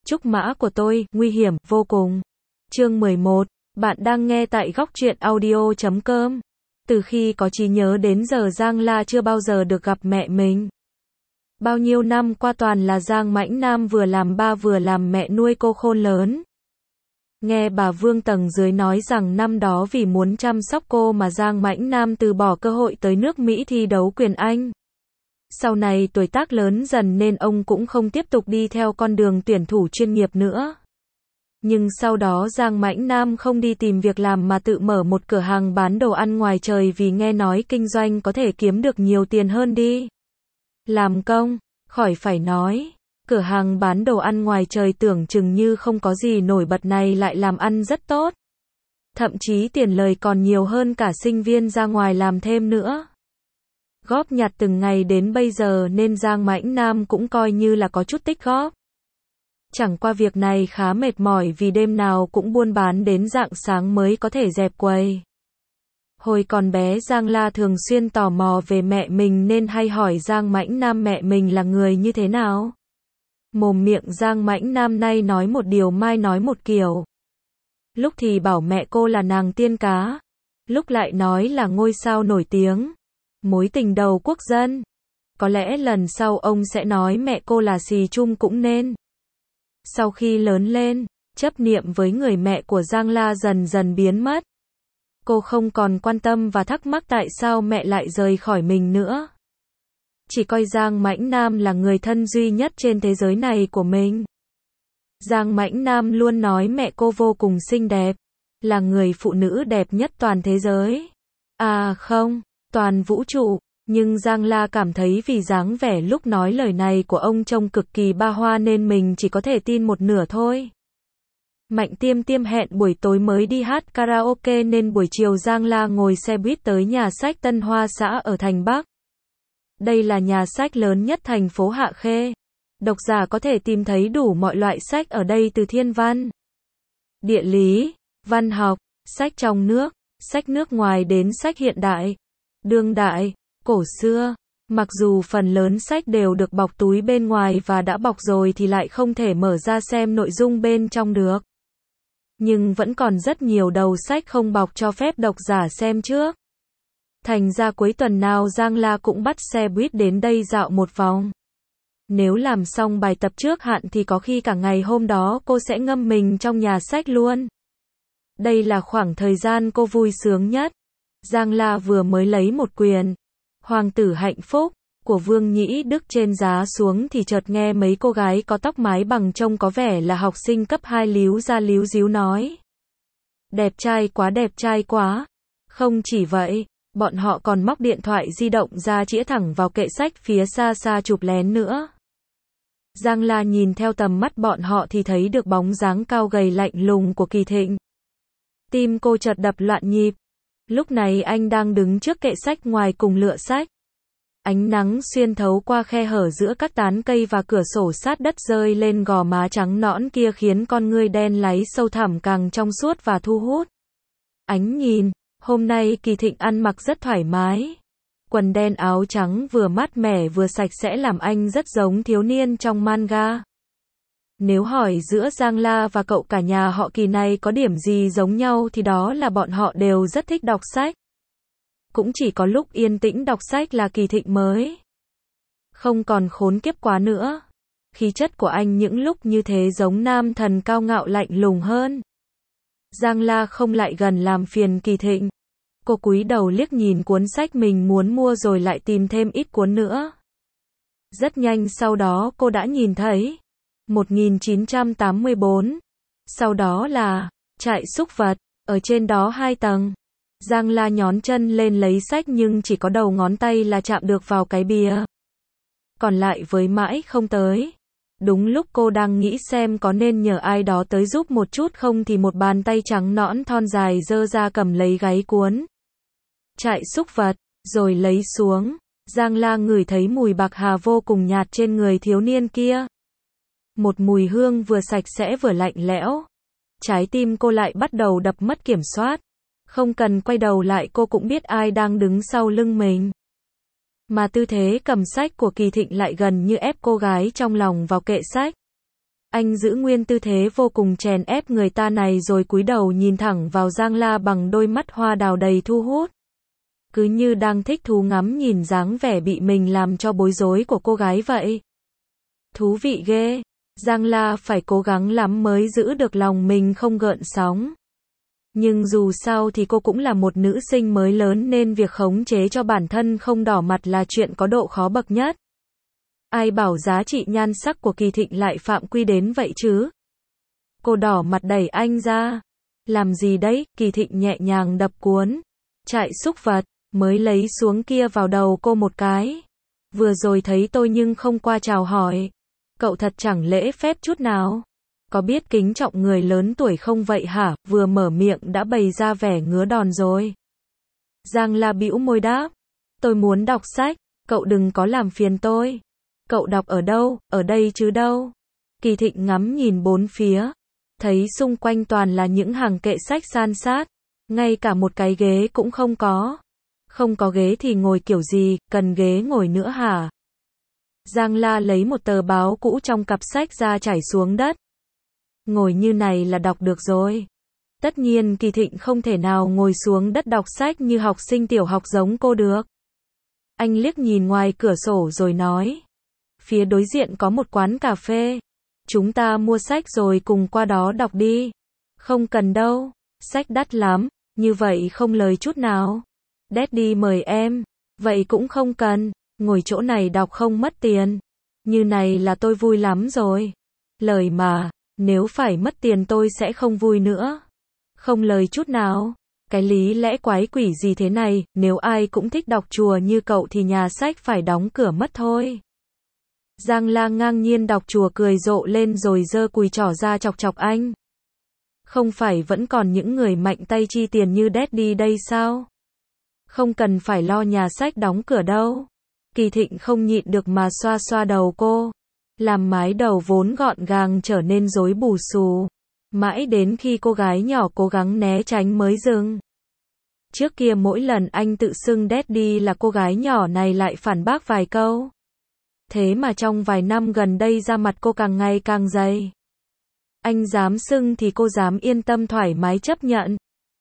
Trúc mã của tôi, nguy hiểm, vô cùng. Chương 11. Bạn đang nghe tại góc truyện audio.com. Từ khi có trí nhớ đến giờ Giang La chưa bao giờ được gặp mẹ mình. Bao nhiêu năm qua toàn là Giang Mãnh Nam vừa làm ba vừa làm mẹ nuôi cô khôn lớn. Nghe bà Vương tầng dưới nói rằng năm đó vì muốn chăm sóc cô mà Giang Mãnh Nam từ bỏ cơ hội tới nước Mỹ thi đấu quyền Anh. Sau này tuổi tác lớn dần nên ông cũng không tiếp tục đi theo con đường tuyển thủ chuyên nghiệp nữa. Nhưng sau đó Giang Mãnh Nam không đi tìm việc làm mà tự mở một cửa hàng bán đồ ăn ngoài trời vì nghe nói kinh doanh có thể kiếm được nhiều tiền hơn đi làm công. Khỏi phải nói, cửa hàng bán đồ ăn ngoài trời tưởng chừng như không có gì nổi bật này lại làm ăn rất tốt. Thậm chí tiền lời còn nhiều hơn cả sinh viên ra ngoài làm thêm nữa. Góp nhặt từng ngày đến bây giờ nên Giang Mãnh Nam cũng coi như là có chút tích góp. Chẳng qua việc này khá mệt mỏi vì đêm nào cũng buôn bán đến rạng sáng mới có thể dẹp quầy. Hồi còn bé Giang La thường xuyên tò mò về mẹ mình nên hay hỏi Giang Mãnh Nam mẹ mình là người như thế nào. Mồm miệng Giang Mãnh Nam nay nói một điều mai nói một kiểu. Lúc thì bảo mẹ cô là nàng tiên cá, lúc lại nói là ngôi sao nổi tiếng, mối tình đầu quốc dân. Có lẽ lần sau ông sẽ nói mẹ cô là xì chung cũng nên. Sau khi lớn lên, chấp niệm với người mẹ của Giang La dần dần biến mất. Cô không còn quan tâm và thắc mắc tại sao mẹ lại rời khỏi mình nữa. Chỉ coi Giang Mãnh Nam là người thân duy nhất trên thế giới này của mình. Giang Mãnh Nam luôn nói mẹ cô vô cùng xinh đẹp, là người phụ nữ đẹp nhất toàn thế giới. À không, toàn vũ trụ. Nhưng Giang La cảm thấy vì dáng vẻ lúc nói lời này của ông trông cực kỳ ba hoa nên mình chỉ có thể tin một nửa thôi. Mạnh Tiêm Tiêm hẹn buổi tối mới đi hát karaoke nên buổi chiều Giang La ngồi xe buýt tới nhà sách Tân Hoa Xã ở thành Bắc. Đây là nhà sách lớn nhất thành phố Hạ Khê. Độc giả có thể tìm thấy đủ mọi loại sách ở đây từ thiên văn, địa lý, văn học, sách trong nước, sách nước ngoài đến sách hiện đại, đương đại, cổ xưa. Mặc dù phần lớn sách đều được bọc túi bên ngoài và đã bọc rồi thì lại không thể mở ra xem nội dung bên trong được. Nhưng vẫn còn rất nhiều đầu sách không bọc cho phép độc giả xem trước. Thành ra cuối tuần nào Giang La cũng bắt xe buýt đến đây dạo một vòng. Nếu làm xong bài tập trước hạn thì có khi cả ngày hôm đó cô sẽ ngâm mình trong nhà sách luôn. Đây là khoảng thời gian cô vui sướng nhất. Giang La vừa mới lấy một quyển Hoàng tử hạnh phúc của Vương Nhĩ Đức trên giá xuống thì chợt nghe mấy cô gái có tóc mái bằng trông có vẻ là học sinh cấp 2 líu ra líu díu nói. Đẹp trai quá, đẹp trai quá. Không chỉ vậy, bọn họ còn móc điện thoại di động ra chĩa thẳng vào kệ sách phía xa xa chụp lén nữa. Giang La nhìn theo tầm mắt bọn họ thì thấy được bóng dáng cao gầy lạnh lùng của Kỳ Thịnh. Tim cô chợt đập loạn nhịp. Lúc này anh đang đứng trước kệ sách ngoài cùng lựa sách. Ánh nắng xuyên thấu qua khe hở giữa các tán cây và cửa sổ sát đất rơi lên gò má trắng nõn kia khiến con ngươi đen láy sâu thẳm càng trong suốt và thu hút. Ánh nhìn, hôm nay Kỳ Thịnh ăn mặc rất thoải mái. Quần đen áo trắng vừa mát mẻ vừa sạch sẽ làm anh rất giống thiếu niên trong manga. Nếu hỏi giữa Giang La và cậu cả nhà họ Kỳ này có điểm gì giống nhau thì đó là bọn họ đều rất thích đọc sách. Cũng chỉ có lúc yên tĩnh đọc sách là Kỳ Thịnh mới không còn khốn kiếp quá nữa. Khí chất của anh những lúc như thế giống nam thần cao ngạo lạnh lùng hơn. Giang La không lại gần làm phiền Kỳ Thịnh. Cô cúi đầu liếc nhìn cuốn sách mình muốn mua rồi lại tìm thêm ít cuốn nữa. Rất nhanh sau đó cô đã nhìn thấy 1984. Sau đó là trại súc vật, ở trên đó 2 tầng. Giang La nhón chân lên lấy sách nhưng chỉ có đầu ngón tay là chạm được vào cái bìa. Còn lại với mãi không tới. Đúng lúc cô đang nghĩ xem có nên nhờ ai đó tới giúp một chút không thì một bàn tay trắng nõn thon dài giơ ra cầm lấy gáy cuốn trại súc vật, rồi lấy xuống. Giang La ngửi thấy mùi bạc hà vô cùng nhạt trên người thiếu niên kia. Một mùi hương vừa sạch sẽ vừa lạnh lẽo. Trái tim cô lại bắt đầu đập mất kiểm soát. Không cần quay đầu lại cô cũng biết ai đang đứng sau lưng mình. Mà tư thế cầm sách của Kỳ Thịnh lại gần như ép cô gái trong lòng vào kệ sách. Anh giữ nguyên tư thế vô cùng chèn ép người ta này rồi cúi đầu nhìn thẳng vào Giang La bằng đôi mắt hoa đào đầy thu hút. Cứ như đang thích thú ngắm nhìn dáng vẻ bị mình làm cho bối rối của cô gái vậy. Thú vị ghê. Giang La phải cố gắng lắm mới giữ được lòng mình không gợn sóng. Nhưng dù sao thì cô cũng là một nữ sinh mới lớn nên việc khống chế cho bản thân không đỏ mặt là chuyện có độ khó bậc nhất. Ai bảo giá trị nhan sắc của Kỳ Thịnh lại phạm quy đến vậy chứ? Cô đỏ mặt đẩy anh ra. Làm gì đấy? Kỳ Thịnh nhẹ nhàng đập cuốn trại súc vật mới lấy xuống kia vào đầu cô một cái. Vừa rồi thấy tôi nhưng không qua chào hỏi. Cậu thật chẳng lễ phép chút nào. Có biết kính trọng người lớn tuổi không vậy hả? Vừa mở miệng đã bày ra vẻ ngứa đòn rồi. Giang La bĩu môi đáp. Tôi muốn đọc sách, cậu đừng có làm phiền tôi. Cậu đọc ở đâu? Ở đây chứ đâu. Kỳ Thịnh ngắm nhìn bốn phía. Thấy xung quanh toàn là những hàng kệ sách san sát. Ngay cả một cái ghế cũng không có. Không có ghế thì ngồi kiểu gì, cần ghế ngồi nữa hả? Giang La lấy một tờ báo cũ trong cặp sách ra trải xuống đất. Ngồi như này là đọc được rồi. Tất nhiên Kỳ Thịnh không thể nào ngồi xuống đất đọc sách như học sinh tiểu học giống cô được. Anh liếc nhìn ngoài cửa sổ rồi nói. Phía đối diện có một quán cà phê. Chúng ta mua sách rồi cùng qua đó đọc đi. Không cần đâu. Sách đắt lắm. Như vậy không lời chút nào. Daddy mời em. Vậy cũng không cần. Ngồi chỗ này đọc không mất tiền. Như này là tôi vui lắm rồi. Lời mà. Nếu phải mất tiền tôi sẽ không vui nữa. Không lời chút nào. Cái lý lẽ quái quỷ gì thế này, nếu ai cũng thích đọc chùa như cậu thì nhà sách phải đóng cửa mất thôi. Giang La ngang nhiên đọc chùa cười rộ lên rồi giơ cùi trỏ ra chọc chọc anh. Không phải vẫn còn những người mạnh tay chi tiền như Daddy đây sao? Không cần phải lo nhà sách đóng cửa đâu. Kỳ Thịnh không nhịn được mà xoa xoa đầu cô. Làm mái đầu vốn gọn gàng trở nên rối bù xù. Mãi đến khi cô gái nhỏ cố gắng né tránh mới dừng. Trước kia mỗi lần anh tự xưng Daddy là cô gái nhỏ này lại phản bác vài câu. Thế mà trong vài năm gần đây da mặt cô càng ngày càng dày. Anh dám xưng thì cô dám yên tâm thoải mái chấp nhận.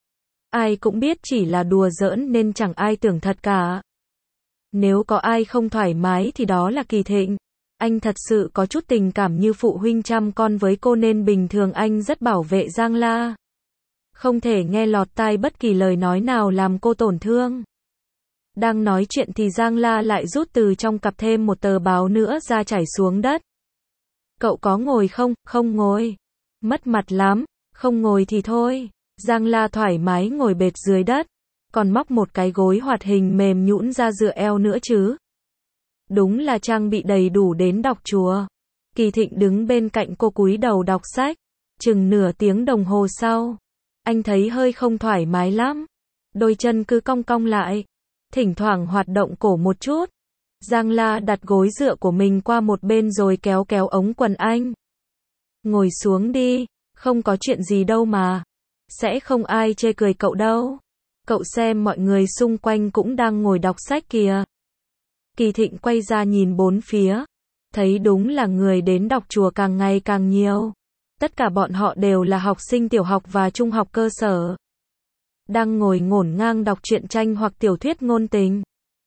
Ai cũng biết chỉ là đùa giỡn nên chẳng ai tưởng thật cả. Nếu có ai không thoải mái thì đó là Kỳ Thịnh. Anh thật sự có chút tình cảm như phụ huynh chăm con với cô nên bình thường anh rất bảo vệ Giang La. Không thể nghe lọt tai bất kỳ lời nói nào làm cô tổn thương. Đang nói chuyện thì Giang La lại rút từ trong cặp thêm một tờ báo nữa ra trải xuống đất. Cậu có ngồi không? Không ngồi. Mất mặt lắm. Không ngồi thì thôi. Giang La thoải mái ngồi bệt dưới đất. Còn móc một cái gối hoạt hình mềm nhũn ra dựa eo nữa chứ. Đúng là trang bị đầy đủ đến đọc chùa. Kỳ Thịnh đứng bên cạnh cô cúi đầu đọc sách. Chừng nửa tiếng đồng hồ sau. Anh thấy hơi không thoải mái lắm. Đôi chân cứ cong cong lại. Thỉnh thoảng hoạt động cổ một chút. Giang La đặt gối dựa của mình qua một bên rồi kéo kéo ống quần anh. Ngồi xuống đi. Không có chuyện gì đâu mà. Sẽ không ai chê cười cậu đâu. Cậu xem mọi người xung quanh cũng đang ngồi đọc sách kìa. Kỳ Thịnh quay ra nhìn bốn phía. Thấy đúng là người đến đọc chùa càng ngày càng nhiều. Tất cả bọn họ đều là học sinh tiểu học và trung học cơ sở. Đang ngồi ngổn ngang đọc truyện tranh hoặc tiểu thuyết ngôn tình.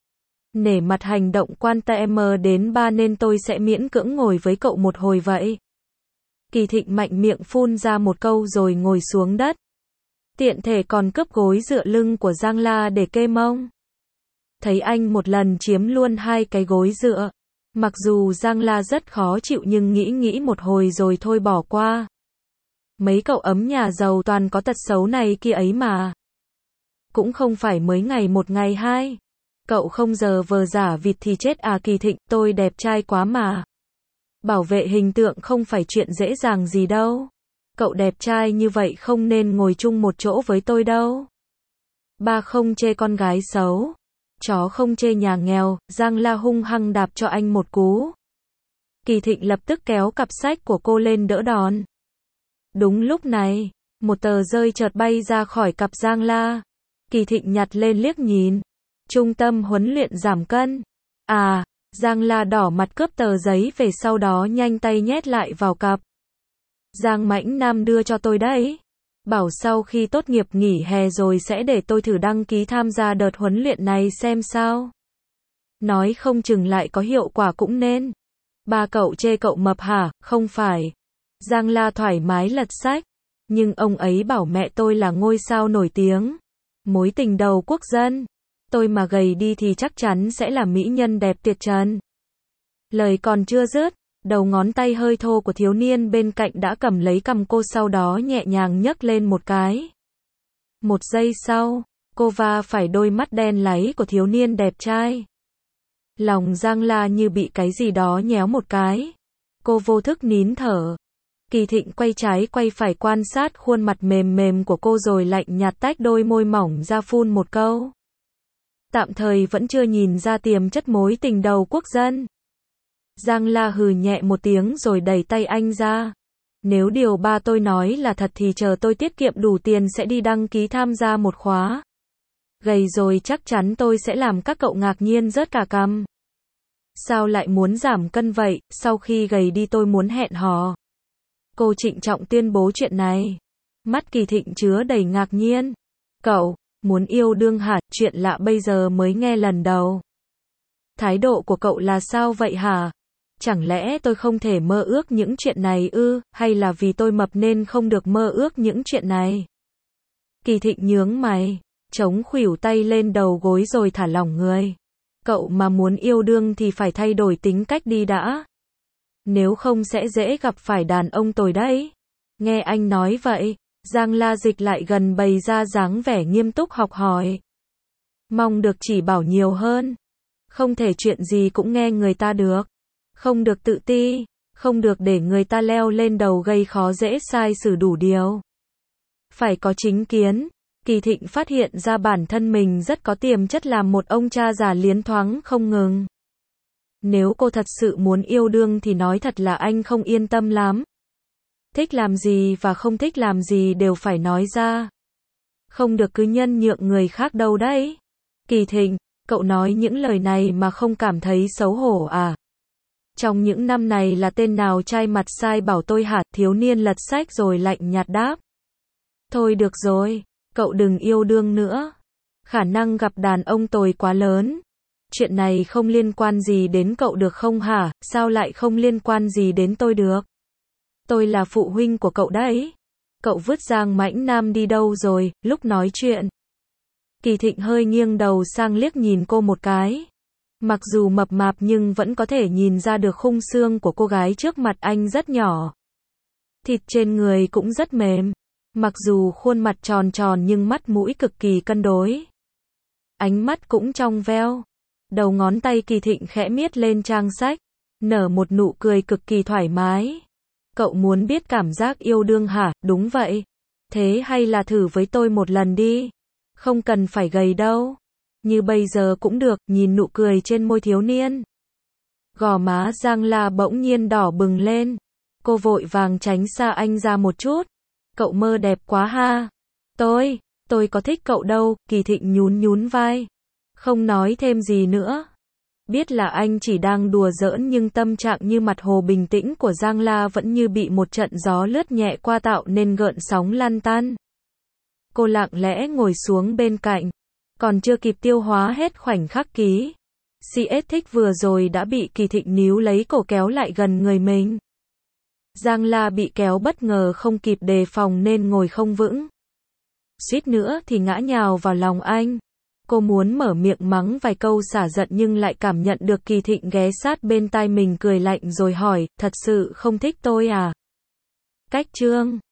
Nể mặt hành động quan tâm đến ba nên tôi sẽ miễn cưỡng ngồi với cậu một hồi vậy. Kỳ Thịnh mạnh miệng phun ra một câu rồi ngồi xuống đất. Tiện thể còn cướp gối dựa lưng của Giang La để kê mông. Thấy anh một lần chiếm luôn hai cái gối dựa. Mặc dù Giang La rất khó chịu nhưng nghĩ một hồi rồi thôi bỏ qua. Mấy cậu ấm nhà giàu toàn có tật xấu này kia ấy mà. Cũng không phải mới ngày một ngày hai. Cậu không giờ vờ giả vịt thì chết à? Kỳ Thịnh, tôi đẹp trai quá mà. Bảo vệ hình tượng không phải chuyện dễ dàng gì đâu. Cậu đẹp trai như vậy không nên ngồi chung một chỗ với tôi đâu. Ba không chê con gái xấu. Chó không chê nhà nghèo. Giang La hung hăng đạp cho anh một cú. Kỳ Thịnh lập tức kéo cặp sách của cô lên đỡ đòn. Đúng lúc này, một tờ rơi chợt bay ra khỏi cặp Giang La. Kỳ Thịnh nhặt lên liếc nhìn. Trung tâm huấn luyện giảm cân. À, Giang La đỏ mặt cướp tờ giấy về sau đó nhanh tay nhét lại vào cặp. Giang Mãnh Nam đưa cho tôi đấy. Bảo sau khi tốt nghiệp nghỉ hè rồi sẽ để tôi thử đăng ký tham gia đợt huấn luyện này xem sao. Nói không chừng lại có hiệu quả cũng nên. Ba cậu chê cậu mập hả? Không phải. Giang La thoải mái lật sách. Nhưng ông ấy bảo mẹ tôi là ngôi sao nổi tiếng. Mối tình đầu quốc dân. Tôi mà gầy đi thì chắc chắn sẽ là mỹ nhân đẹp tuyệt trần. Lời còn chưa dứt, đầu ngón tay hơi thô của thiếu niên bên cạnh đã cầm lấy cằm cô, sau đó nhẹ nhàng nhấc lên một cái. Một giây sau, cô va phải đôi mắt đen láy của thiếu niên đẹp trai. Lòng Giang La như bị cái gì đó nhéo một cái. Cô vô thức nín thở. Kỳ Thịnh quay trái quay phải quan sát khuôn mặt mềm mềm của cô rồi lạnh nhạt tách đôi môi mỏng ra phun một câu. Tạm thời vẫn chưa nhìn ra tiềm chất mối tình đầu quốc dân. Giang La hừ nhẹ một tiếng rồi đẩy tay anh ra. Nếu điều ba tôi nói là thật thì chờ tôi tiết kiệm đủ tiền sẽ đi đăng ký tham gia một khóa. Gầy rồi chắc chắn tôi sẽ làm các cậu ngạc nhiên rớt cả cằm. Sao lại muốn giảm cân vậy? Sau khi gầy đi tôi muốn hẹn hò. Cô trịnh trọng tuyên bố chuyện này. Mắt Kỳ Thịnh chứa đầy ngạc nhiên. Cậu, muốn yêu đương hả? Chuyện lạ bây giờ mới nghe lần đầu. Thái độ của cậu là sao vậy hả? Chẳng lẽ tôi không thể mơ ước những chuyện này ư? Hay là vì tôi mập nên không được mơ ước những chuyện này? Kỳ Thịnh nhướng mày, chống khuỷu tay lên đầu gối rồi thả lỏng người. Cậu mà muốn yêu đương thì phải thay đổi tính cách đi đã. Nếu không sẽ dễ gặp phải đàn ông tồi đấy. Nghe anh nói vậy, Giang La dịch lại gần bày ra dáng vẻ nghiêm túc học hỏi. Mong được chỉ bảo nhiều hơn. Không thể chuyện gì cũng nghe người ta được. Không được tự ti. Không được để người ta leo lên đầu gây khó dễ sai xử đủ điều. Phải có chính kiến. Kỳ Thịnh phát hiện ra bản thân mình rất có tiềm chất làm một ông cha già liến thoáng không ngừng. Nếu cô thật sự muốn yêu đương thì nói thật là anh không yên tâm lắm. Thích làm gì và không thích làm gì đều phải nói ra. Không được cứ nhân nhượng người khác đâu đấy. Kỳ Thịnh, cậu nói những lời này mà không cảm thấy xấu hổ à? Trong những năm này là tên nào trai mặt sai bảo tôi hả? Thiếu niên lật sách rồi lạnh nhạt đáp. Thôi được rồi, cậu đừng yêu đương nữa. Khả năng gặp đàn ông tồi quá lớn. Chuyện này không liên quan gì đến cậu được không hả? Sao lại không liên quan gì đến tôi được? Tôi là phụ huynh của cậu đấy. Cậu vứt Giang Mãnh Nam đi đâu rồi, lúc nói chuyện? Kỳ Thịnh hơi nghiêng đầu sang liếc nhìn cô một cái. Mặc dù mập mạp nhưng vẫn có thể nhìn ra được khung xương của cô gái trước mặt anh rất nhỏ. Thịt trên người cũng rất mềm. Mặc dù khuôn mặt tròn tròn nhưng mắt mũi cực kỳ cân đối. Ánh mắt cũng trong veo. Đầu ngón tay Kỳ Thịnh khẽ miết lên trang sách. Nở một nụ cười cực kỳ thoải mái. Cậu muốn biết cảm giác yêu đương hả? Đúng vậy. Thế hay là thử với tôi một lần đi. Không cần phải gầy đâu. Như bây giờ cũng được, nhìn nụ cười trên môi thiếu niên. Gò má Giang La bỗng nhiên đỏ bừng lên. Cô vội vàng tránh xa anh ra một chút. Cậu mơ đẹp quá ha. Tôi có thích cậu đâu. Kỳ Thịnh nhún vai. Không nói thêm gì nữa. Biết là anh chỉ đang đùa giỡn nhưng tâm trạng như mặt hồ bình tĩnh của Giang La vẫn như bị một trận gió lướt nhẹ qua tạo nên gợn sóng lăn tăn. Cô lặng lẽ ngồi xuống bên cạnh. Còn chưa kịp tiêu hóa hết khoảnh khắc ký. CS thích vừa rồi đã bị Kỳ Thịnh níu lấy cổ kéo lại gần người mình. Giang La bị kéo bất ngờ không kịp đề phòng nên ngồi không vững. Suýt nữa thì ngã nhào vào lòng anh. Cô muốn mở miệng mắng vài câu xả giận nhưng lại cảm nhận được Kỳ Thịnh ghé sát bên tai mình cười lạnh rồi hỏi, thật sự không thích tôi à? Cách chương